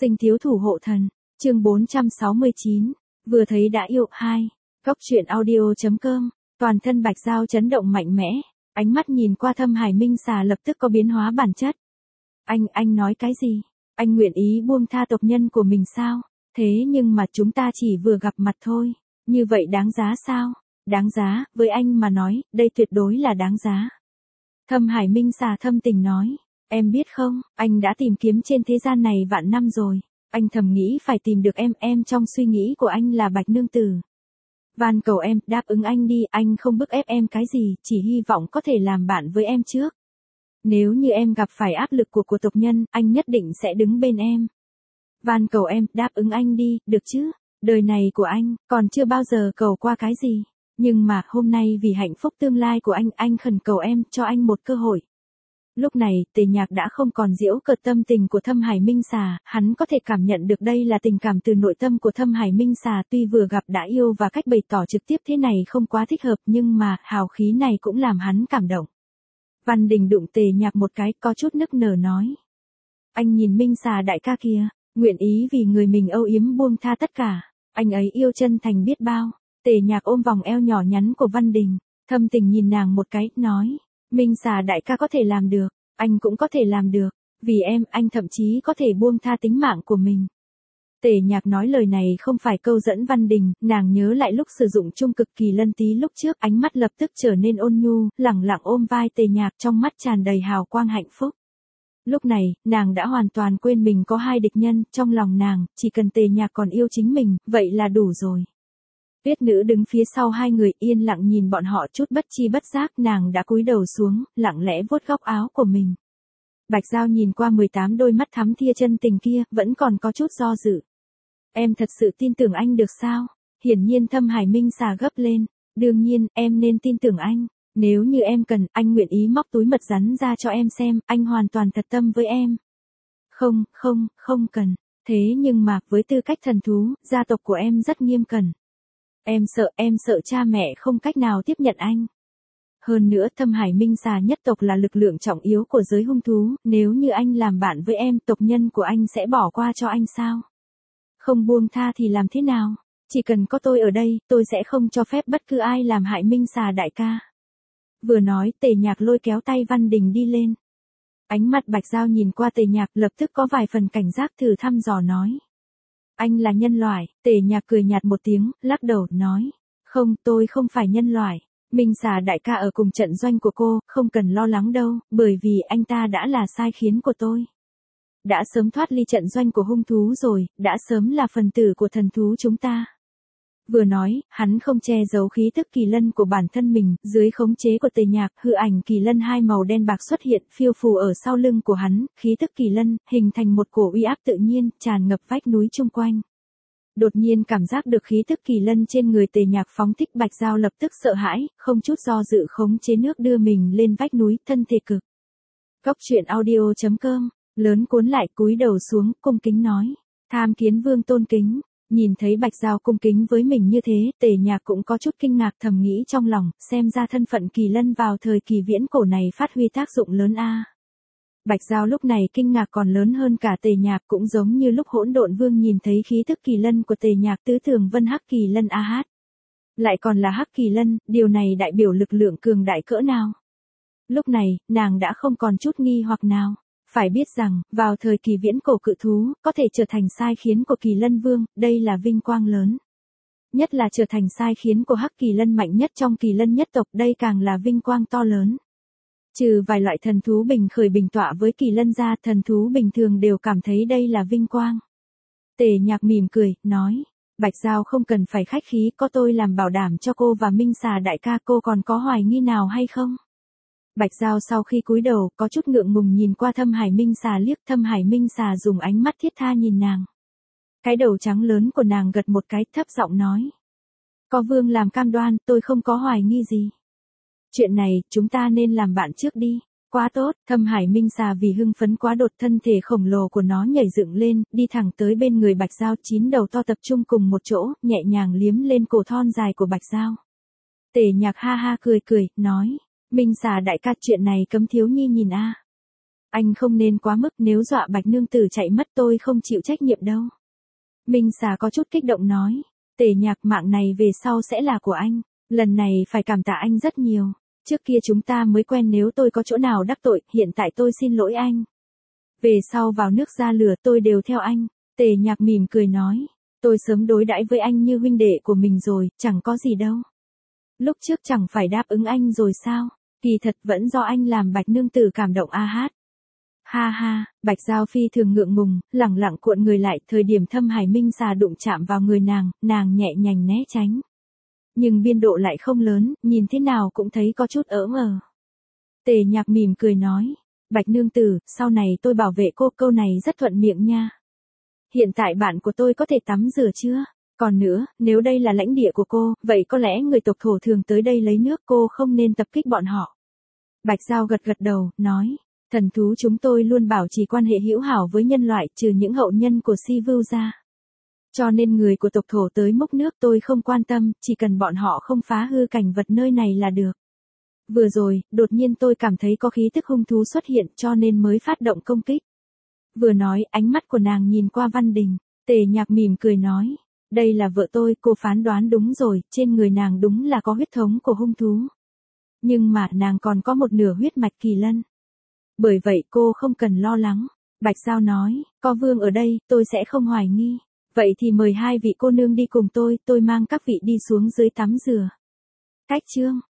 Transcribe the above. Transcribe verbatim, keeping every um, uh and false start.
Sinh thiếu thủ hộ thần, chương bốn trăm sáu mươi chín, vừa thấy đã yêu. Hai. Cốc truyện audio.com, toàn thân Bạch Giao chấn động mạnh mẽ, ánh mắt nhìn qua Thâm Hải Minh Xà lập tức có biến hóa bản chất. Anh, anh nói cái gì? Anh nguyện ý buông tha tộc nhân của mình sao? Thế nhưng mà chúng ta chỉ vừa gặp mặt thôi, như vậy đáng giá sao? Đáng giá, với anh mà nói, đây tuyệt đối là đáng giá. Thâm Hải Minh Xà thâm tình nói, em biết không, anh đã tìm kiếm trên thế gian này vạn năm rồi, anh thầm nghĩ phải tìm được em, em trong suy nghĩ của anh là Bạch Nương Tử. Van cầu em, đáp ứng anh đi, anh không bức ép em cái gì, chỉ hy vọng có thể làm bạn với em trước. Nếu như em gặp phải áp lực của của tộc nhân, anh nhất định sẽ đứng bên em. Van cầu em, đáp ứng anh đi, được chứ? Đời này của anh, còn chưa bao giờ cầu qua cái gì. Nhưng mà, hôm nay vì hạnh phúc tương lai của anh, anh khẩn cầu em, cho anh một cơ hội. Lúc này, Tề Nhạc đã không còn giễu cợt tâm tình của Thâm Hải Minh Xà, hắn có thể cảm nhận được đây là tình cảm từ nội tâm của Thâm Hải Minh Xà, tuy vừa gặp đã yêu và cách bày tỏ trực tiếp thế này không quá thích hợp, nhưng mà, hào khí này cũng làm hắn cảm động. Văn Đình đụng Tề Nhạc một cái, có chút nức nở nói. Anh nhìn Minh Xà đại ca kia, nguyện ý vì người mình âu yếm buông tha tất cả, anh ấy yêu chân thành biết bao. Tề Nhạc ôm vòng eo nhỏ nhắn của Văn Đình, thâm tình nhìn nàng một cái, nói. Minh Xà đại ca có thể làm được, anh cũng có thể làm được, vì em, anh thậm chí có thể buông tha tính mạng của mình. Tề Nhạc nói lời này không phải câu dẫn Văn Đình, nàng nhớ lại lúc sử dụng trung cực kỳ lân tí lúc trước, ánh mắt lập tức trở nên ôn nhu, lẳng lặng ôm vai Tề Nhạc, trong mắt tràn đầy hào quang hạnh phúc. Lúc này, nàng đã hoàn toàn quên mình có hai địch nhân, trong lòng nàng, chỉ cần Tề Nhạc còn yêu chính mình, vậy là đủ rồi. Tuyết Nữ đứng phía sau hai người, yên lặng nhìn bọn họ, chút bất chi bất giác, nàng đã cúi đầu xuống, lặng lẽ vuốt góc áo của mình. Bạch Giao nhìn qua mười tám đôi mắt thắm thia chân tình kia, vẫn còn có chút do dự. Em thật sự tin tưởng anh được sao? Hiển nhiên Thâm Hải Minh Xà gấp lên. Đương nhiên, em nên tin tưởng anh. Nếu như em cần, anh nguyện ý móc túi mật rắn ra cho em xem, anh hoàn toàn thật tâm với em. Không, không, không cần. Thế nhưng mà, với tư cách thần thú, gia tộc của em rất nghiêm cẩn. Em sợ, em sợ cha mẹ không cách nào tiếp nhận anh. Hơn nữa, Thâm Hải Minh Xà nhất tộc là lực lượng trọng yếu của giới hung thú, nếu như anh làm bạn với em, tộc nhân của anh sẽ bỏ qua cho anh sao? Không buông tha thì làm thế nào? Chỉ cần có tôi ở đây, tôi sẽ không cho phép bất cứ ai làm hại Minh Xà đại ca. Vừa nói, Tề Nhạc lôi kéo tay Văn Đình đi lên. Ánh mắt Bạch Giao nhìn qua Tề Nhạc, lập tức có vài phần cảnh giác, thử thăm dò nói. Anh là nhân loại. Tề Nhạc cười nhạt một tiếng, lắc đầu, nói. Không, tôi không phải nhân loại. Minh Xà đại ca ở cùng trận doanh của cô, không cần lo lắng đâu, bởi vì anh ta đã là sai khiến của tôi. Đã sớm thoát ly trận doanh của hung thú rồi, đã sớm là phần tử của thần thú chúng ta. Vừa nói, hắn không che giấu khí tức kỳ lân của bản thân mình, dưới khống chế của Tề Nhạc, hư ảnh kỳ lân hai màu đen bạc xuất hiện, phiêu phù ở sau lưng của hắn, khí tức kỳ lân, hình thành một cổ uy áp tự nhiên, tràn ngập vách núi chung quanh. Đột nhiên cảm giác được khí tức kỳ lân trên người Tề Nhạc phóng thích, Bạch Giao lập tức sợ hãi, không chút do dự khống chế nước đưa mình lên vách núi, thân thể cực. Cốc truyện audio.com, lớn cuốn lại, cúi đầu xuống, cung kính nói. Tham Kiến Vương tôn kính. Nhìn thấy Bạch Giao cung kính với mình như thế, Tề Nhạc cũng có chút kinh ngạc, thầm nghĩ trong lòng, xem ra thân phận kỳ lân vào thời kỳ viễn cổ này phát huy tác dụng lớn a. Bạch Giao lúc này kinh ngạc còn lớn hơn cả Tề Nhạc, cũng giống như lúc Hỗn Độn Vương nhìn thấy khí tức kỳ lân của Tề Nhạc, tứ thường vân hắc kỳ lân a hát. Lại còn là hắc kỳ lân, điều này đại biểu lực lượng cường đại cỡ nào. Lúc này, nàng đã không còn chút nghi hoặc nào. Phải biết rằng, vào thời kỳ viễn cổ cự thú, có thể trở thành sai khiến của kỳ lân vương, đây là vinh quang lớn. Nhất là trở thành sai khiến của hắc kỳ lân mạnh nhất trong kỳ lân nhất tộc, đây càng là vinh quang to lớn. Trừ vài loại thần thú bình khởi bình tọa với kỳ lân ra, thần thú bình thường đều cảm thấy đây là vinh quang. Tề Nhạc mỉm cười, nói, Bạch Giao không cần phải khách khí, có tôi làm bảo đảm cho cô và Minh Xà đại ca, cô còn có hoài nghi nào hay không? Bạch Giao sau khi cúi đầu, có chút ngượng ngùng nhìn qua Thâm Hải Minh Xà liếc, Thâm Hải Minh Xà dùng ánh mắt thiết tha nhìn nàng. Cái đầu trắng lớn của nàng gật một cái, thấp giọng nói. Có Vương làm cam đoan, tôi không có hoài nghi gì. Chuyện này, chúng ta nên làm bạn trước đi. Quá tốt, Thâm Hải Minh Xà vì hưng phấn quá đột, thân thể khổng lồ của nó nhảy dựng lên, đi thẳng tới bên người Bạch Giao, chín đầu to tập trung cùng một chỗ, nhẹ nhàng liếm lên cổ thon dài của Bạch Giao. Tề Nhạc ha ha cười cười, nói. Minh Xà đại ca, chuyện này cấm thiếu nhi nhìn a. Anh không nên quá mức, nếu dọa Bạch nương tử chạy mất tôi không chịu trách nhiệm đâu. Minh xà có chút kích động nói. Tề Nhạc, mạng này về sau sẽ là của anh. Lần này phải cảm tạ anh rất nhiều. Trước kia chúng ta mới quen, nếu tôi có chỗ nào đắc tội, hiện tại tôi xin lỗi anh. Về sau vào nước ra lửa tôi đều theo anh. Tề Nhạc mỉm cười nói. Tôi sớm đối đãi với anh như huynh đệ của mình rồi, chẳng có gì đâu. Lúc trước chẳng phải đáp ứng anh rồi sao? Kỳ thật vẫn do anh làm Bạch nương tử cảm động a hát. Ha ha, Bạch Giao phi thường ngượng ngùng, lẳng lặng cuộn người lại, thời điểm Thâm Hải Minh xà đụng chạm vào người nàng, nàng nhẹ nhàng né tránh. Nhưng biên độ lại không lớn, nhìn thế nào cũng thấy có chút ỡ ngờ. Tề Nhạc mỉm cười nói. Bạch nương tử, sau này tôi bảo vệ cô, câu này rất thuận miệng nha. Hiện tại bạn của tôi có thể tắm rửa chưa? Còn nữa, nếu đây là lãnh địa của cô, vậy có lẽ người tộc thổ thường tới đây lấy nước, cô không nên tập kích bọn họ. Bạch Giao gật gật đầu, nói. Thần thú chúng tôi luôn bảo trì quan hệ hữu hảo với nhân loại, trừ những hậu nhân của Si Vưu ra. Cho nên người của tộc thổ tới múc nước tôi không quan tâm, chỉ cần bọn họ không phá hư cảnh vật nơi này là được. Vừa rồi, đột nhiên tôi cảm thấy có khí tức hung thú xuất hiện cho nên mới phát động công kích. Vừa nói, ánh mắt của nàng nhìn qua Văn Đình. Tề Nhạc mỉm cười nói. Đây là vợ tôi, cô phán đoán đúng rồi, trên người nàng đúng là có huyết thống của hung thú. Nhưng mà nàng còn có một nửa huyết mạch kỳ lân. Bởi vậy cô không cần lo lắng. Bạch Giao nói, có vương ở đây, tôi sẽ không hoài nghi. Vậy thì mời hai vị cô nương đi cùng tôi, tôi mang các vị đi xuống dưới tắm rửa. Cách chương